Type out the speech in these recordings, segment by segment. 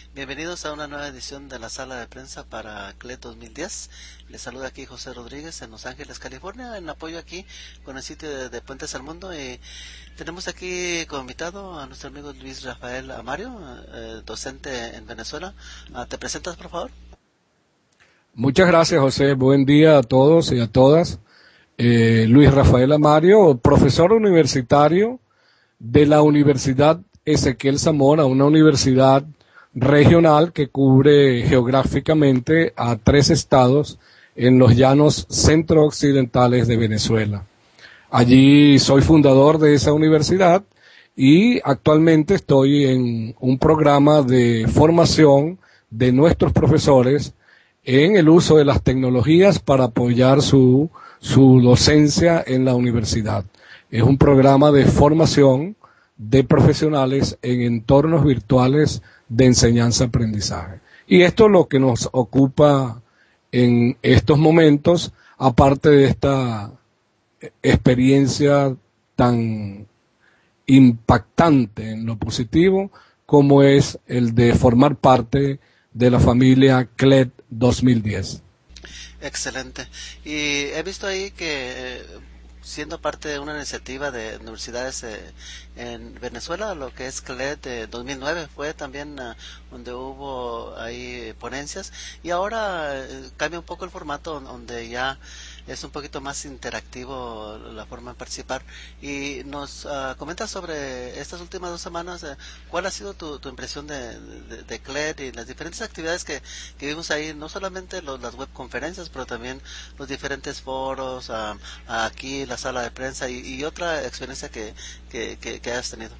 Bienvenidos a una nueva edición de la sala de prensa para CLED 2010. Les saluda aquí José Rodríguez en Los Ángeles, California, en apoyo aquí con el sitio de Puentes al Mundo. Y tenemos aquí como invitado a nuestro amigo Luis Rafael Amario, docente en Venezuela. ¿Te presentas, por favor? Muchas gracias, José. Buen día a todos y a todas. Luis Rafael Amario, profesor universitario de la Universidad Ezequiel Zamora, una universidad regional que cubre geográficamente a 3 estados en los llanos centro-occidentales de Venezuela. Allí soy fundador de esa universidad y actualmente estoy en un programa de formación de nuestros profesores en el uso de las tecnologías para apoyar su docencia en la universidad. Es un programa de formación de profesionales en entornos virtuales de enseñanza-aprendizaje. Y esto es lo que nos ocupa en estos momentos, aparte de esta experiencia tan impactante en lo positivo como es el de formar parte de la familia CLED 2010. Excelente. Y he visto ahí que siendo parte de una iniciativa de universidades en Venezuela, lo que es CLED 2009 fue también donde hubo ahí ponencias, y ahora cambia un poco el formato donde ya es un poquito más interactivo la forma de participar. Y nos comentas sobre estas últimas 2 semanas, ¿cuál ha sido tu impresión de CLED y las diferentes actividades que vimos ahí? No solamente las webconferencias, pero también los diferentes foros, aquí la sala de prensa y otra experiencia que hayas tenido.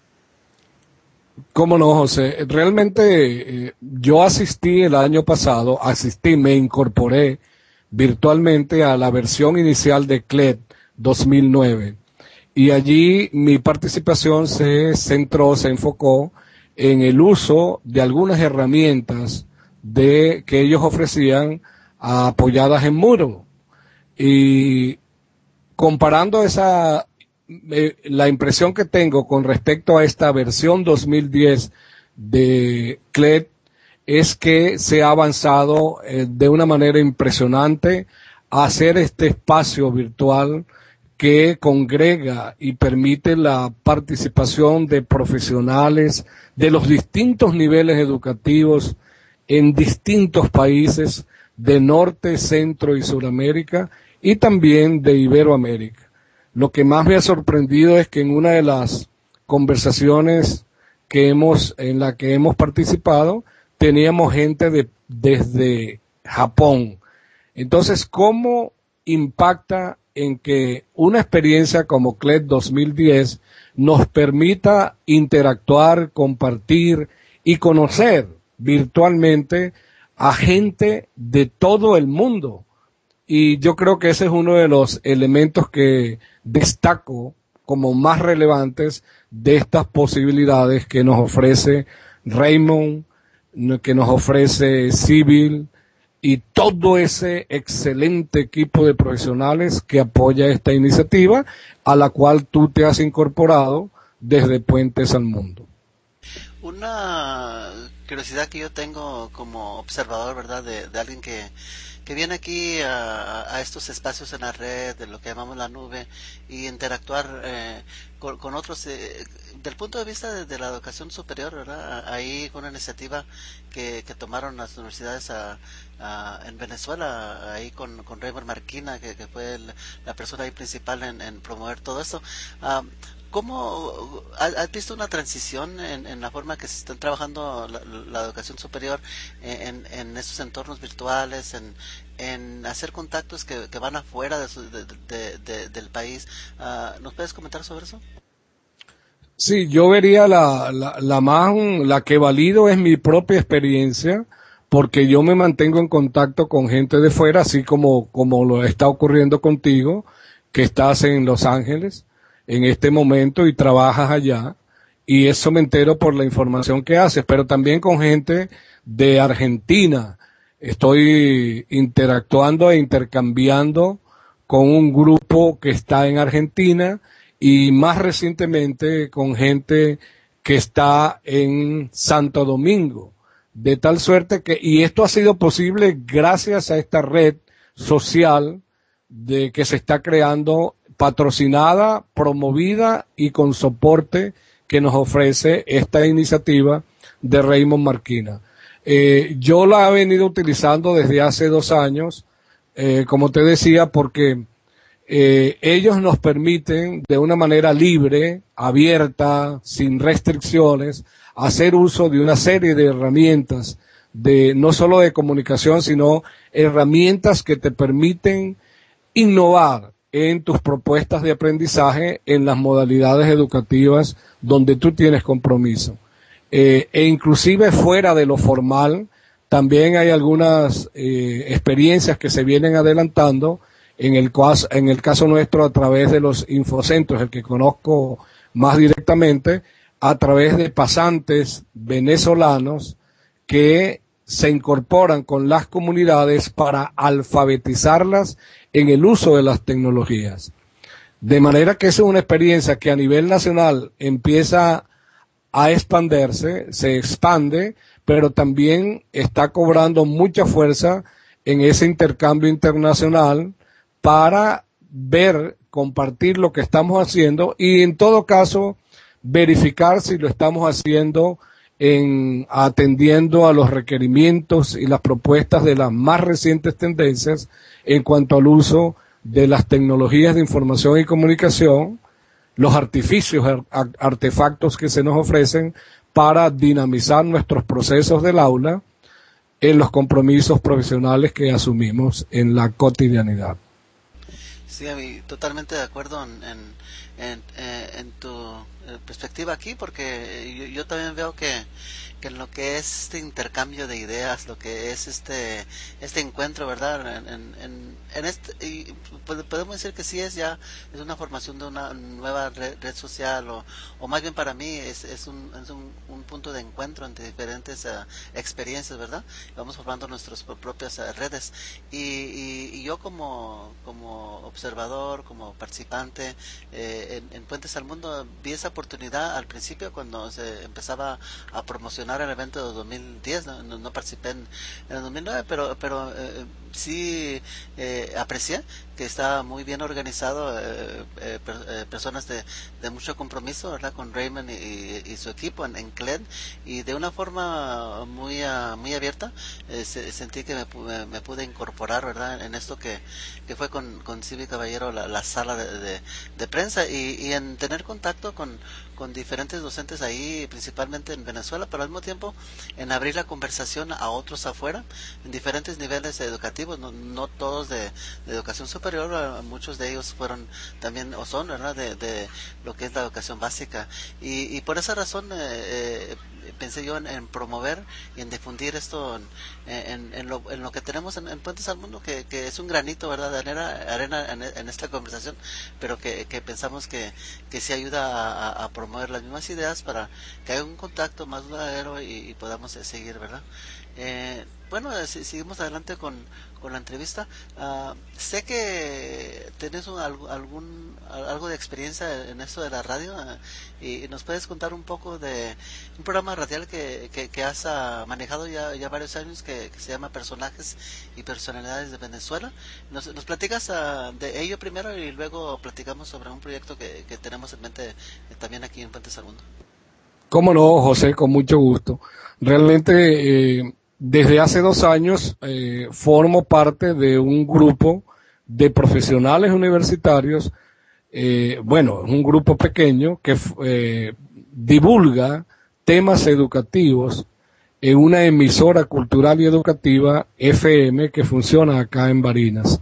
¿Cómo no, José? Realmente yo el año pasado, me incorporé virtualmente a la versión inicial de CLED 2009 y allí mi participación se enfocó en el uso de algunas herramientas que ellos ofrecían apoyadas en Moodle. Y comparando la impresión que tengo con respecto a esta versión 2010 de CLED es que se ha avanzado de una manera impresionante a hacer este espacio virtual que congrega y permite la participación de profesionales de los distintos niveles educativos en distintos países de Norte, Centro y Suramérica y también de Iberoamérica. Lo que más me ha sorprendido es que en una de las conversaciones en la que hemos participado, teníamos gente desde Japón. Entonces, ¿cómo impacta en que una experiencia como CLED 2010 nos permita interactuar, compartir y conocer virtualmente a gente de todo el mundo? Y yo creo que ese es uno de los elementos que destaco como más relevantes de estas posibilidades que nos ofrece Raymond, que nos ofrece Civil y todo ese excelente equipo de profesionales que apoya esta iniciativa a la cual tú te has incorporado desde Puentes al Mundo. Una curiosidad que yo tengo como observador, ¿verdad? De alguien que viene aquí a estos espacios en la red, de lo que llamamos la nube, y interactuar con otros, del punto de vista de la educación superior, ¿verdad? Ahí con una iniciativa que tomaron las universidades en Venezuela, ahí con Raymond Marquina, que fue la persona ahí principal en promover todo esto. ¿Cómo has visto una transición en la forma que se está trabajando la educación superior en estos entornos virtuales, en hacer contactos que van afuera del país? ¿Nos puedes comentar sobre eso? Sí, yo vería la que valido es mi propia experiencia, porque yo me mantengo en contacto con gente de fuera, así como lo está ocurriendo contigo, que estás en Los Ángeles en este momento y trabajas allá, y eso me entero por la información que haces, pero también con gente de Argentina. Estoy interactuando e intercambiando con un grupo que está en Argentina y más recientemente con gente que está en Santo Domingo. de tal suerte que, y esto ha sido posible gracias a esta red social de que se está creando, patrocinada, promovida y con soporte que nos ofrece esta iniciativa de Raymond Marquina. Yo la he venido utilizando desde hace 2 años, como te decía, porque ellos nos permiten de una manera libre, abierta, sin restricciones, hacer uso de una serie de herramientas, no solo de comunicación, sino herramientas que te permiten innovar en tus propuestas de aprendizaje en las modalidades educativas donde tú tienes compromiso. E inclusive fuera de lo formal, también hay algunas experiencias que se vienen adelantando, en el caso nuestro a través de los infocentros, el que conozco más directamente, a través de pasantes venezolanos que se incorporan con las comunidades para alfabetizarlas en el uso de las tecnologías. De manera que es una experiencia que a nivel nacional empieza a expandirse, se expande, pero también está cobrando mucha fuerza en ese intercambio internacional para ver, compartir lo que estamos haciendo y en todo caso verificar si lo estamos haciendo atendiendo a los requerimientos y las propuestas de las más recientes tendencias en cuanto al uso de las tecnologías de información y comunicación, los artefactos que se nos ofrecen para dinamizar nuestros procesos del aula en los compromisos profesionales que asumimos en la cotidianidad. Sí, totalmente de acuerdo en tu perspectiva aquí, porque yo también veo que en lo que es este intercambio de ideas, lo que es este encuentro, ¿verdad? Y podemos decir que sí es una formación de una nueva red social, o más bien para mí es un punto de encuentro entre diferentes experiencias, ¿verdad? Vamos formando nuestras propias redes, y yo como observador, como participante en Puentes al Mundo, vi esa oportunidad al principio cuando se empezaba a promocionar el evento de 2010. No participé en el 2009, pero sí aprecié que estaba muy bien organizado, personas de mucho compromiso, ¿verdad? Con Raymond y su equipo en CLED, y de una forma muy abierta. Sentí que me pude incorporar, ¿verdad? En esto que fue con Silvia Caballero, la sala de prensa, y en tener contacto con diferentes docentes ahí, principalmente en Venezuela, pero al mismo tiempo en abrir la conversación a otros afuera, en diferentes niveles educativos, no todos de educación superior, muchos de ellos fueron también, o son, ¿verdad?, de lo que es la educación básica, y por esa razón pensé yo en promover y en difundir esto en lo que tenemos en Puentes al Mundo, que es un granito, ¿verdad?, de arena en esta conversación, pero que pensamos que sí ayuda a promover las mismas ideas para que haya un contacto más duradero y podamos seguir, ¿verdad? Bueno, seguimos adelante con la entrevista. Sé que tienes algo de experiencia en esto de la radio, y nos puedes contar un poco de un programa radial que has manejado ya varios años, que se llama Personajes y Personalidades de Venezuela. Nos platicas de ello primero, y luego platicamos sobre un proyecto que tenemos en mente también aquí en Puentes al Mundo. Cómo no, José, con mucho gusto. Realmente, desde hace 2 años formo parte de un grupo de profesionales universitarios, un grupo pequeño que divulga temas educativos en una emisora cultural y educativa FM que funciona acá en Barinas.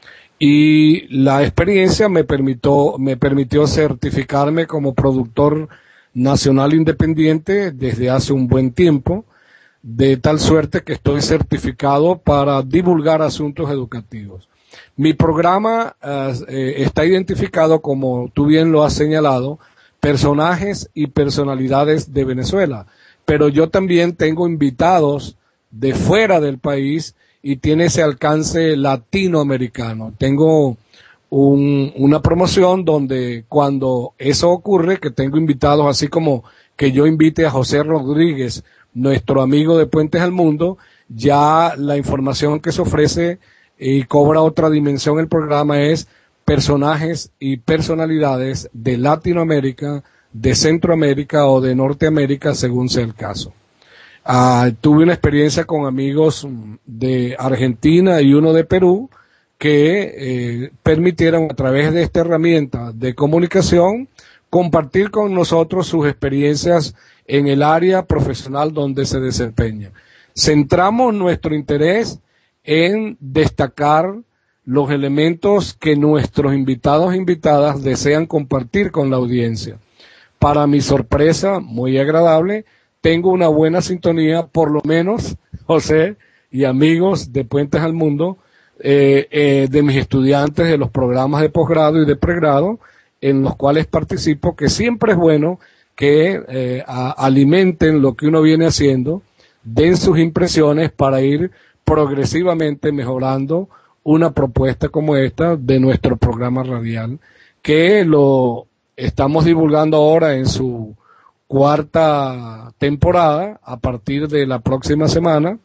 Y la experiencia me permitió certificarme como productor nacional independiente desde hace un buen tiempo, de tal suerte que estoy certificado para divulgar asuntos educativos. Mi programa está identificado, como tú bien lo has señalado, Personajes y Personalidades de Venezuela, pero yo también tengo invitados de fuera del país y tiene ese alcance latinoamericano. Tengo una promoción donde, cuando eso ocurre, que tengo invitados, así como que yo invite a José Rodríguez nuestro amigo de Puentes al Mundo, ya la información que se ofrece y cobra otra dimensión el programa es personajes y personalidades de Latinoamérica, de Centroamérica o de Norteamérica, según sea el caso. Tuve una experiencia con amigos de Argentina y uno de Perú que permitieron a través de esta herramienta de comunicación compartir con nosotros sus experiencias en el área profesional donde se desempeña. Centramos nuestro interés en destacar los elementos que nuestros invitados e invitadas desean compartir con la audiencia. Para mi sorpresa, muy agradable, tengo una buena sintonía, por lo menos, José y amigos de Puentes al Mundo, de mis estudiantes de los programas de posgrado y de pregrado, en los cuales participo, que siempre es bueno que alimenten lo que uno viene haciendo, den sus impresiones para ir progresivamente mejorando una propuesta como esta de nuestro programa radial, que lo estamos divulgando ahora en su cuarta temporada, a partir de la próxima semana,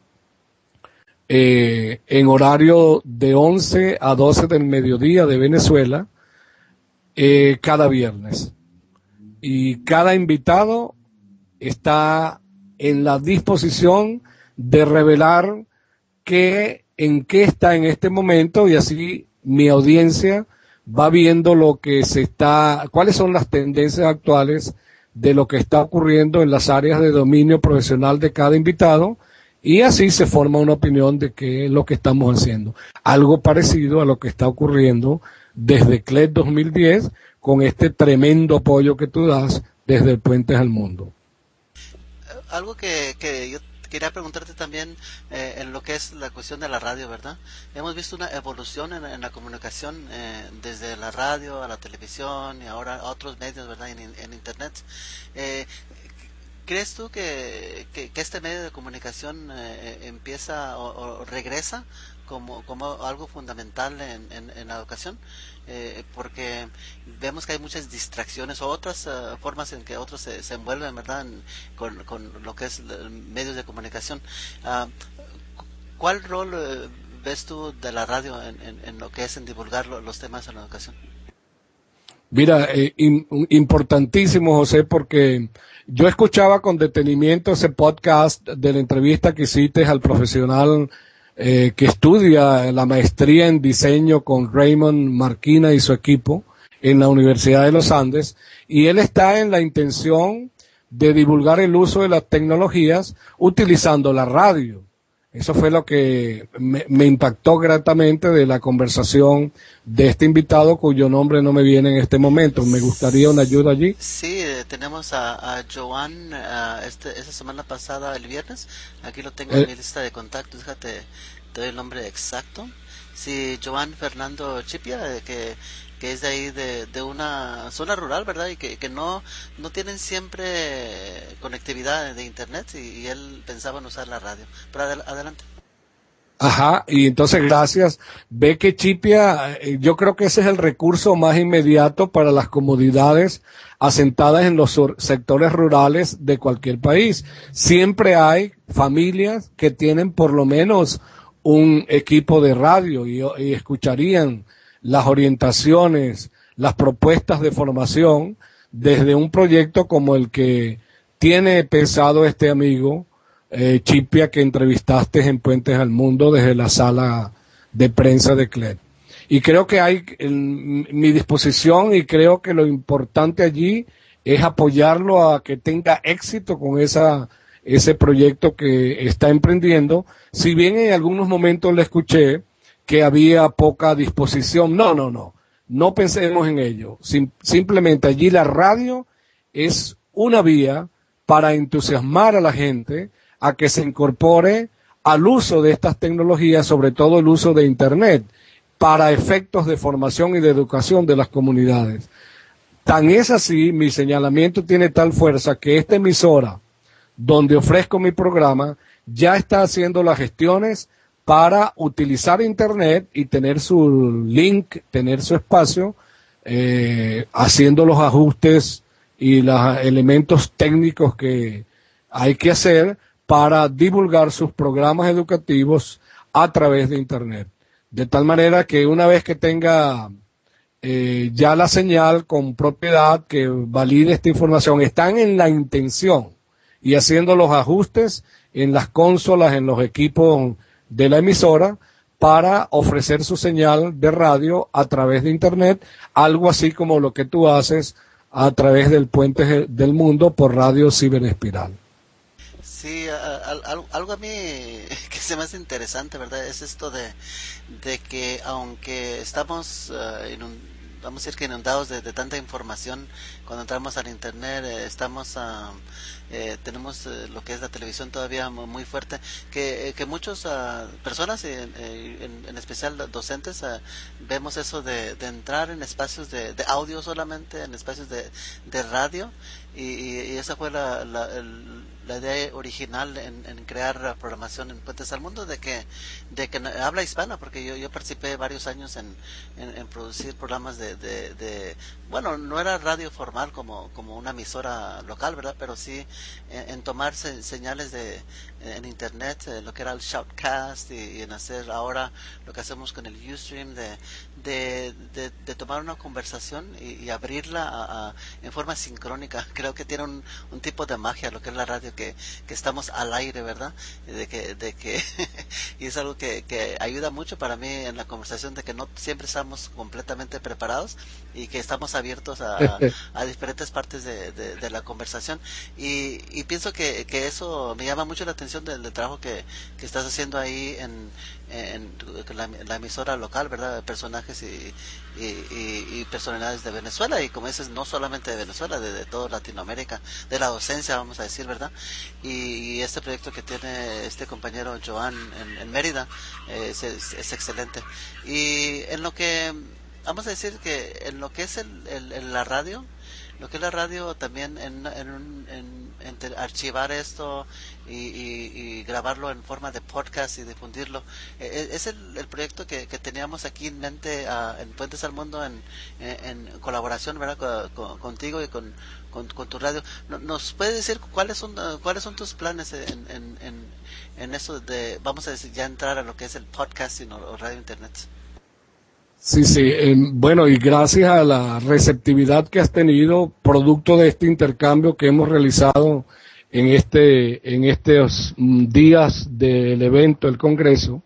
en horario de 11 a 12 del mediodía de Venezuela, cada viernes. Y cada invitado está en la disposición de revelar en qué está en este momento, y así mi audiencia va viendo cuáles son las tendencias actuales de lo que está ocurriendo en las áreas de dominio profesional de cada invitado, y así se forma una opinión de qué es lo que estamos haciendo. Algo parecido a lo que está ocurriendo desde CLED 2010, con este tremendo apoyo que tú das desde Puentes al Mundo. Algo que yo quería preguntarte también en lo que es la cuestión de la radio, ¿verdad? Hemos visto una evolución en la comunicación desde la radio a la televisión y ahora a otros medios, ¿verdad? En Internet. ¿Crees tú que este medio de comunicación empieza o regresa como algo fundamental en la educación? Porque vemos que hay muchas distracciones o otras formas en que otros se envuelven, ¿verdad? Con lo que es medios de comunicación. ¿Cuál rol ves tú de la radio en lo que es en divulgar los temas en la educación? Mira, importantísimo, José, porque yo escuchaba con detenimiento ese podcast de la entrevista que hiciste al profesional que estudia la maestría en diseño con Raymond Marquina y su equipo en la Universidad de los Andes, y él está en la intención de divulgar el uso de las tecnologías utilizando la radio. Eso fue lo que me impactó gratamente de la conversación de este invitado, cuyo nombre no me viene en este momento. Me gustaría una ayuda allí. Sí, tenemos a Joan esa semana pasada, el viernes. Aquí lo tengo en mi lista de contactos. Déjate, te doy el nombre exacto. Sí, Joan Fernando Chipia, que es de ahí de una zona rural, ¿verdad? Y que no tienen siempre conectividad de internet, y él pensaba en usar la radio. Pero adelante. Ajá, y entonces gracias. Ve que Chipia, yo creo que ese es el recurso más inmediato para las comodidades asentadas en los sectores rurales de cualquier país. Siempre hay familias que tienen por lo menos un equipo de radio y escucharían las orientaciones, las propuestas de formación desde un proyecto como el que tiene pensado este amigo Chipia, que entrevistaste en Puentes al Mundo desde la sala de prensa de CLED. Y creo que hay en mi disposición, y creo que lo importante allí es apoyarlo a que tenga éxito con ese proyecto que está emprendiendo. Si bien en algunos momentos le escuché que había poca disposición, no pensemos en ello. Simplemente allí la radio es una vía para entusiasmar a la gente a que se incorpore al uso de estas tecnologías, sobre todo el uso de Internet, para efectos de formación y de educación de las comunidades. Tan es así, mi señalamiento tiene tal fuerza que esta emisora, donde ofrezco mi programa, ya está haciendo las gestiones para utilizar Internet y tener su link, tener su espacio, haciendo los ajustes y los elementos técnicos que hay que hacer para divulgar sus programas educativos a través de Internet. De tal manera que una vez que tenga ya la señal con propiedad que valide esta información, están en la intención y haciendo los ajustes en las consolas, en los equipos de la emisora para ofrecer su señal de radio a través de Internet, algo así como lo que tú haces a través del Puente del Mundo por Radio Ciberespiral. Sí, algo a mí que se me hace interesante, ¿verdad? Es esto de que aunque estamos vamos a decir que inundados de tanta información, cuando entramos al internet tenemos lo que es la televisión todavía muy fuerte, que muchas personas, en especial docentes, vemos eso de entrar en espacios de audio solamente, en espacios de radio, y esa fue la idea original en crear programación en Puentes al Mundo, de que habla hispana, porque yo participé varios años en producir programas bueno, no era radio formal como una emisora local, ¿verdad? Pero sí en tomar señales en internet, lo que era el Shoutcast, y en hacer ahora lo que hacemos con el Ustream, de tomar una conversación y abrirla en forma sincrónica. Creo que tiene un tipo de magia lo que es la radio, que estamos al aire, ¿verdad? De que y es algo que ayuda mucho para mí en la conversación, de que no siempre estamos completamente preparados y que estamos abiertos a diferentes partes de la conversación, y pienso que eso me llama mucho la atención del trabajo que estás haciendo ahí en la emisora local, ¿verdad? Personajes y personalidades de Venezuela, y como dices, no solamente de Venezuela, de toda Latinoamérica, de la docencia, vamos a decir, ¿verdad? Y este proyecto que tiene este compañero Joan en Mérida es excelente. Y en lo que, vamos a decir que en lo que es la radio, lo que es la radio también, archivar esto y grabarlo en forma de podcast y difundirlo, es el proyecto que teníamos aquí en mente, en Puentes al Mundo, en colaboración, ¿verdad? Contigo y con tu radio. ¿Nos puedes decir cuáles son tus planes en eso de, vamos a decir, ya entrar a lo que es el podcasting o radio internet? Sí, sí. Bueno, y gracias a la receptividad que has tenido, producto de este intercambio que hemos realizado en estos días del evento, el Congreso,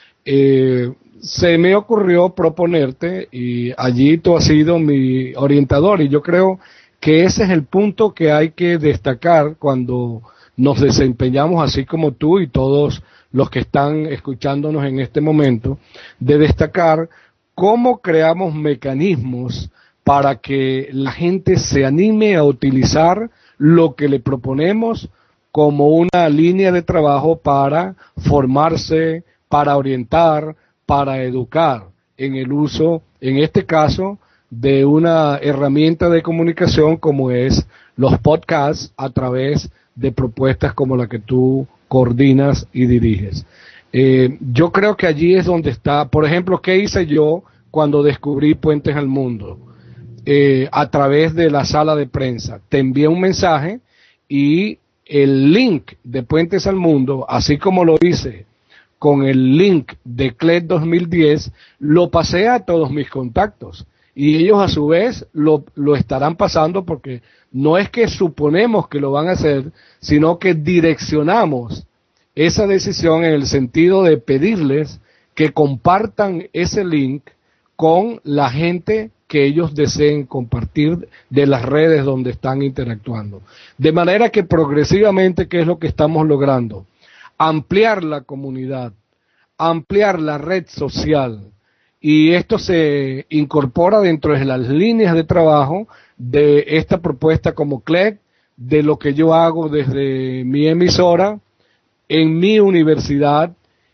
se me ocurrió proponerte, y allí tú has sido mi orientador, y yo creo que ese es el punto que hay que destacar cuando nos desempeñamos, así como tú y todos los que están escuchándonos en este momento, de destacar cómo creamos mecanismos para que la gente se anime a utilizar lo que le proponemos como una línea de trabajo para formarse, para orientar, para educar en el uso, en este caso, de una herramienta de comunicación como es los podcasts, a través de propuestas como la que tú coordinas y diriges. Yo creo que allí es donde está, por ejemplo, ¿qué hice yo cuando descubrí Puentes al Mundo? A través de la sala de prensa, te envié un mensaje y el link de Puentes al Mundo, así como lo hice con el link de CLED 2010, lo pasé a todos mis contactos, y ellos a su vez lo estarán pasando, porque no es que suponemos que lo van a hacer, sino que direccionamos esa decisión en el sentido de pedirles que compartan ese link con la gente que ellos deseen compartir de las redes donde están interactuando. De manera que progresivamente, ¿qué es lo que estamos logrando? Ampliar la comunidad, ampliar la red social, y esto se incorpora dentro de las líneas de trabajo de esta propuesta como CLED, de lo que yo hago desde mi emisora, en mi universidad,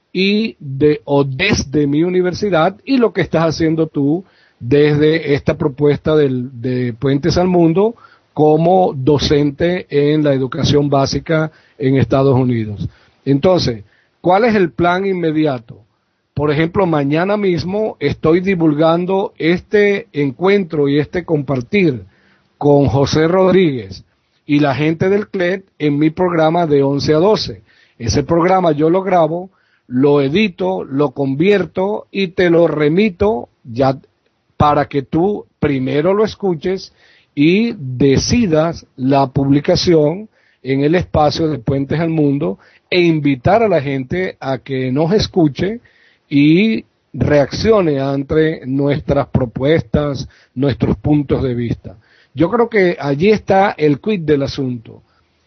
desde mi universidad, y lo que estás haciendo tú desde esta propuesta de Puentes al Mundo como docente en la educación básica en Estados Unidos. Entonces, ¿cuál es el plan inmediato? Por ejemplo, mañana mismo estoy divulgando este encuentro y este compartir con José Rodríguez y la gente del CLED en mi programa de 11 a 12. Ese programa yo lo grabo, lo edito, lo convierto y te lo remito ya para que tú primero lo escuches y decidas la publicación en el espacio de Puentes al Mundo e invitar a la gente a que nos escuche y reaccione ante nuestras propuestas, nuestros puntos de vista. Yo creo que allí está el quid del asunto.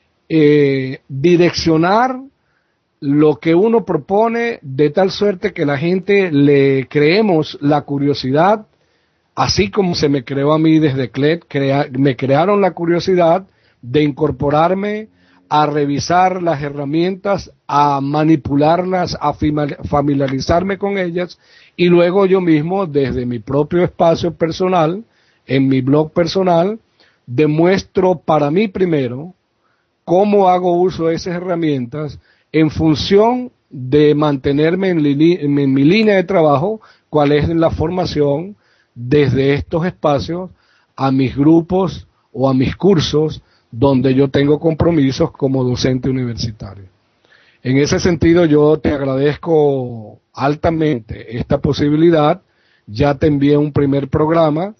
Direccionar lo que uno propone de tal suerte que la gente le creemos la curiosidad, así como se me creó a mí desde CLED, me crearon la curiosidad de incorporarme a revisar las herramientas, a manipularlas, a familiarizarme con ellas y luego yo mismo desde mi propio espacio personal, en mi blog personal, demuestro para mí primero cómo hago uso de esas herramientas en función de mantenerme en mi línea de trabajo, cuál es la formación desde estos espacios a mis grupos o a mis cursos donde yo tengo compromisos como docente universitario. En ese sentido yo te agradezco altamente esta posibilidad, ya te envié un primer programa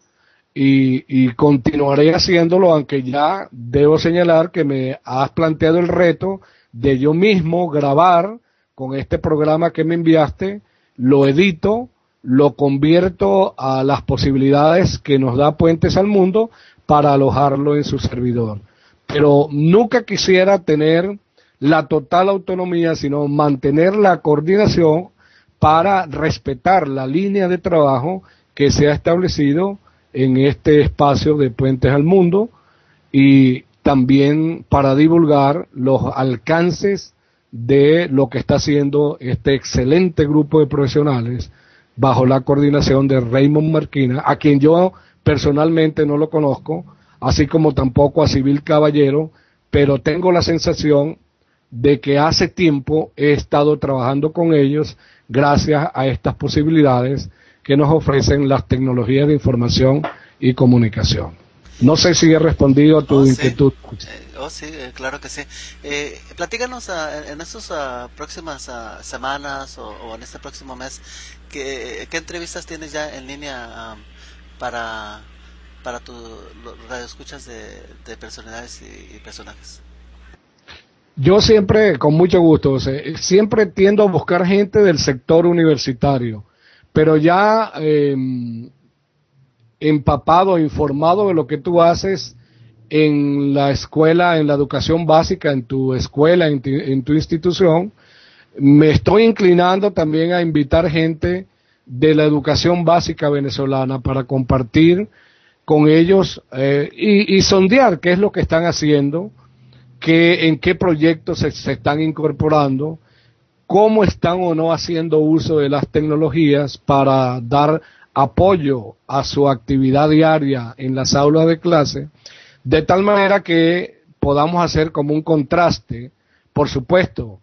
y continuaré haciéndolo, aunque ya debo señalar que me has planteado el reto de yo mismo grabar con este programa que me enviaste, lo edito, lo convierto a las posibilidades que nos da Puentes al Mundo para alojarlo en su servidor. Pero nunca quisiera tener la total autonomía, sino mantener la coordinación para respetar la línea de trabajo que se ha establecido en este espacio de Puentes al Mundo y también para divulgar los alcances de lo que está haciendo este excelente grupo de profesionales bajo la coordinación de Raymond Marquina, a quien yo personalmente no lo conozco, así como tampoco a Civil Caballero, pero tengo la sensación de que hace tiempo he estado trabajando con ellos gracias a estas posibilidades que nos ofrecen las tecnologías de información y comunicación. No sé si he respondido a tu inquietud. Sí, claro que sí. Platícanos en estas próximas semanas o en este próximo mes, ¿qué entrevistas tienes ya en línea para tus radioescuchas de personalidades y personajes? Yo siempre, con mucho gusto, siempre tiendo a buscar gente del sector universitario, pero ya empapado, informado de lo que tú haces en la escuela, en la educación básica, en tu escuela, en tu institución, me estoy inclinando también a invitar gente de la educación básica venezolana para compartir con ellos y sondear qué es lo que están haciendo, en qué proyectos se están incorporando, cómo están o no haciendo uso de las tecnologías para dar apoyo a su actividad diaria en las aulas de clase, de tal manera que podamos hacer como un contraste. Por supuesto,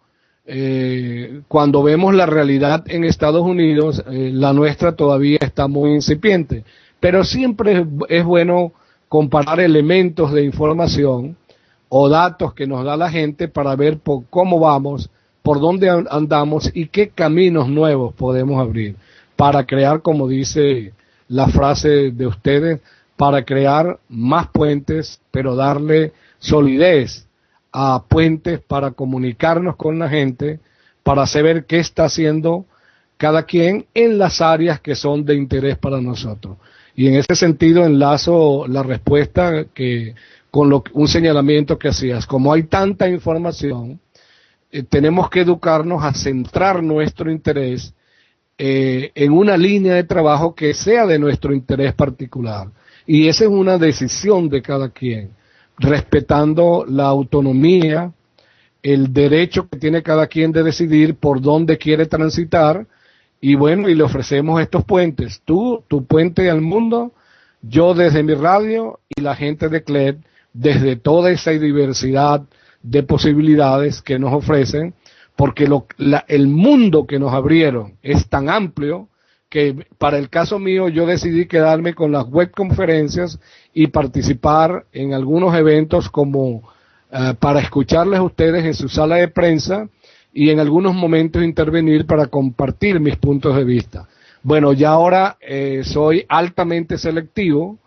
cuando vemos la realidad en Estados Unidos, la nuestra todavía está muy incipiente, pero siempre es bueno comparar elementos de información o datos que nos da la gente para ver cómo vamos, por dónde andamos y qué caminos nuevos podemos abrir para crear, como dice la frase de ustedes, para crear más puentes, pero darle solidez a puentes para comunicarnos con la gente, para saber qué está haciendo cada quien en las áreas que son de interés para nosotros. Y en ese sentido enlazo la respuesta con un señalamiento que hacías. Como hay tanta información, tenemos que educarnos a centrar nuestro interés en una línea de trabajo que sea de nuestro interés particular. Y esa es una decisión de cada quien, respetando la autonomía, el derecho que tiene cada quien de decidir por dónde quiere transitar. Y bueno, y le ofrecemos estos puentes. Tú, tu puente al mundo, yo desde mi radio y la gente de CLED, desde toda esa diversidad de posibilidades que nos ofrecen, porque el mundo que nos abrieron es tan amplio que para el caso mío yo decidí quedarme con las web conferencias y participar en algunos eventos como para escucharles a ustedes en su sala de prensa y en algunos momentos intervenir para compartir mis puntos de vista. Bueno, ya ahora soy altamente selectivo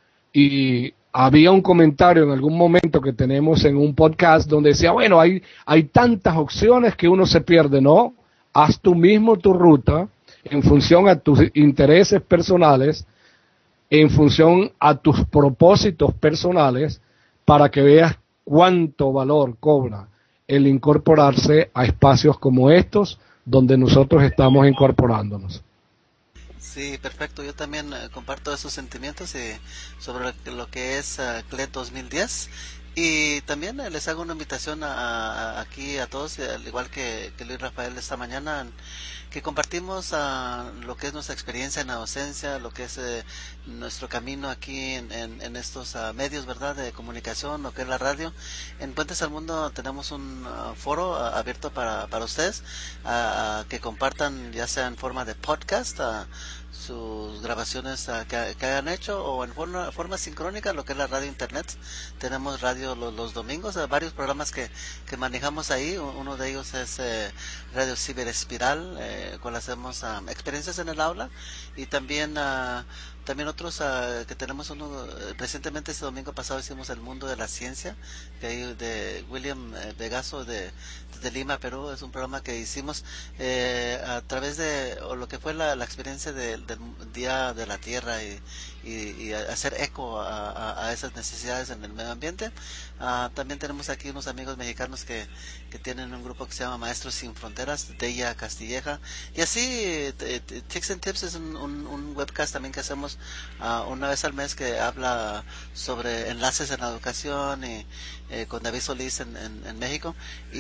y había un comentario en algún momento que tenemos en un podcast donde decía, bueno, hay tantas opciones que uno se pierde. No, haz tú mismo tu ruta en función a tus intereses personales, en función a tus propósitos personales, para que veas cuánto valor cobra el incorporarse a espacios como estos, donde nosotros estamos incorporándonos. Sí, perfecto. Yo también comparto esos sentimientos sobre lo que es CLED 2010. Y también les hago una invitación aquí a todos, al igual que Luis Rafael esta mañana, que compartimos lo que es nuestra experiencia en la docencia, lo que es nuestro camino aquí en estos medios, ¿verdad?, de comunicación, lo que es la radio. En Puentes al Mundo tenemos un foro abierto para ustedes, que compartan, ya sea en forma de podcast, sus grabaciones que hayan hecho, o en forma sincrónica, lo que es la radio internet. Tenemos radio los domingos, varios programas que manejamos ahí. Uno de ellos es Radio Ciberespiral, cual hacemos experiencias en el aula, y también otros que tenemos uno recientemente. Este domingo pasado hicimos El Mundo de la Ciencia, de William Vegaso de Lima, Perú. Es un programa que hicimos a través de lo que fue la experiencia del Día de la Tierra, y hacer eco a esas necesidades en el medio ambiente. También tenemos aquí unos amigos mexicanos que tienen un grupo que se llama Maestros Sin Fronteras, Deya Castilleja, y así Tics and Tips es un webcast también que hacemos una vez al mes, que habla sobre enlaces en la educación, y con David Solís en México,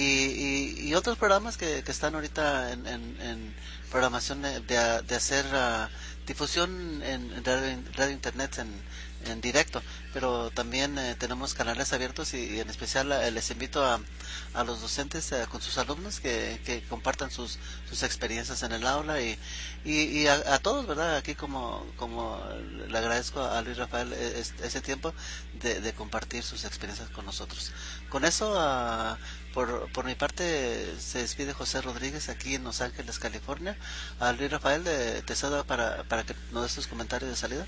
y otros programas que están ahorita en programación de hacer difusión en radio internet en directo. Pero también tenemos canales abiertos, y en especial les invito a los docentes con sus alumnos que compartan sus experiencias en el aula, y a todos, ¿verdad? Aquí como le agradezco a Luis Rafael ese tiempo de compartir sus experiencias con nosotros. Con eso, por mi parte, se despide José Rodríguez aquí en Los Ángeles, California. A Luis Rafael, te cedo para que nos des tus comentarios de salida.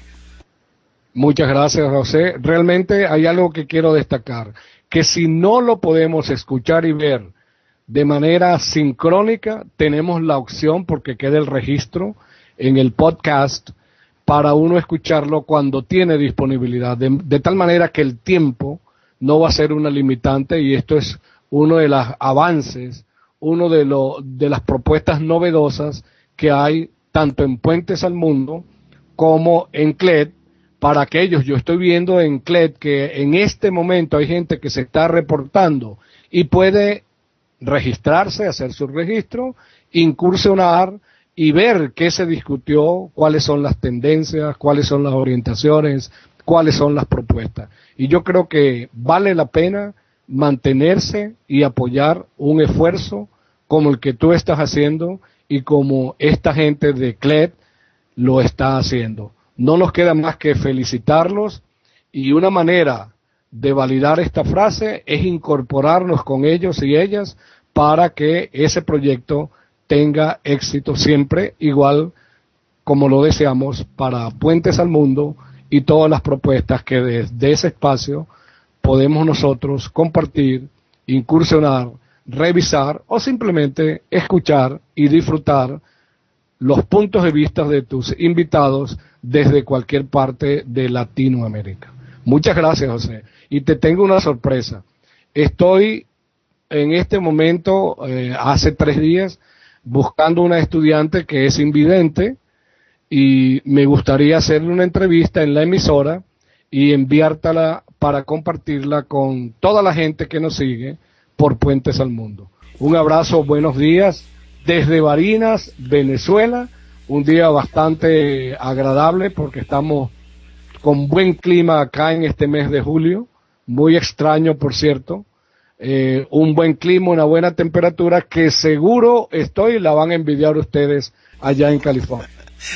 Muchas gracias, José. Realmente hay algo que quiero destacar, que si no lo podemos escuchar y ver de manera sincrónica, tenemos la opción, porque queda el registro en el podcast, para uno escucharlo cuando tiene disponibilidad, de tal manera que el tiempo no va a ser una limitante, y esto es uno de los avances, uno de las propuestas novedosas que hay tanto en Puentes al Mundo como en CLED. Para aquellos, yo estoy viendo en CLED que en este momento hay gente que se está reportando y puede registrarse, hacer su registro, incursionar y ver qué se discutió, cuáles son las tendencias, cuáles son las orientaciones, cuáles son las propuestas. Y yo creo que vale la pena mantenerse y apoyar un esfuerzo como el que tú estás haciendo y como esta gente de CLED lo está haciendo. No nos queda más que felicitarlos, y una manera de validar esta frase es incorporarnos con ellos y ellas para que ese proyecto tenga éxito siempre, igual como lo deseamos para Puentes al Mundo y todas las propuestas que desde ese espacio podemos nosotros compartir, incursionar, revisar o simplemente escuchar y disfrutar los puntos de vista de tus invitados desde cualquier parte de Latinoamérica. Muchas gracias, José. Y te tengo una sorpresa. Estoy en este momento, hace 3 días, buscando una estudiante que es invidente, y me gustaría hacerle una entrevista en la emisora y enviártela para compartirla con toda la gente que nos sigue por Puentes al Mundo. Un abrazo, buenos días. Desde Barinas, Venezuela, un día bastante agradable porque estamos con buen clima acá en este mes de julio, muy extraño por cierto, un buen clima, una buena temperatura que seguro la van a envidiar ustedes allá en California.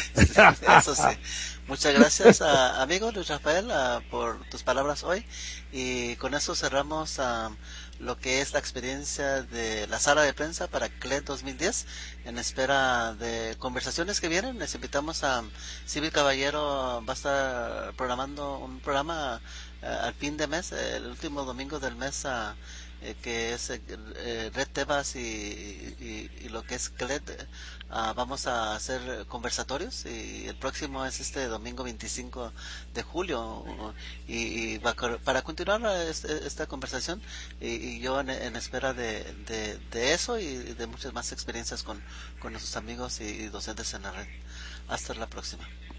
Eso sí. Muchas gracias, amigo Luis Rafael, por tus palabras hoy, y con eso cerramos lo que es la experiencia de la sala de prensa para CLED 2010, en espera de conversaciones que vienen. Les invitamos a Civil Caballero, va a estar programando un programa al fin de mes, el último domingo del mes, que es Red Tebas y lo que es CLED. Vamos a hacer conversatorios y el próximo es este domingo 25 de julio para continuar esta conversación y yo en espera de eso y de muchas más experiencias con nuestros amigos y docentes en la red. Hasta la próxima.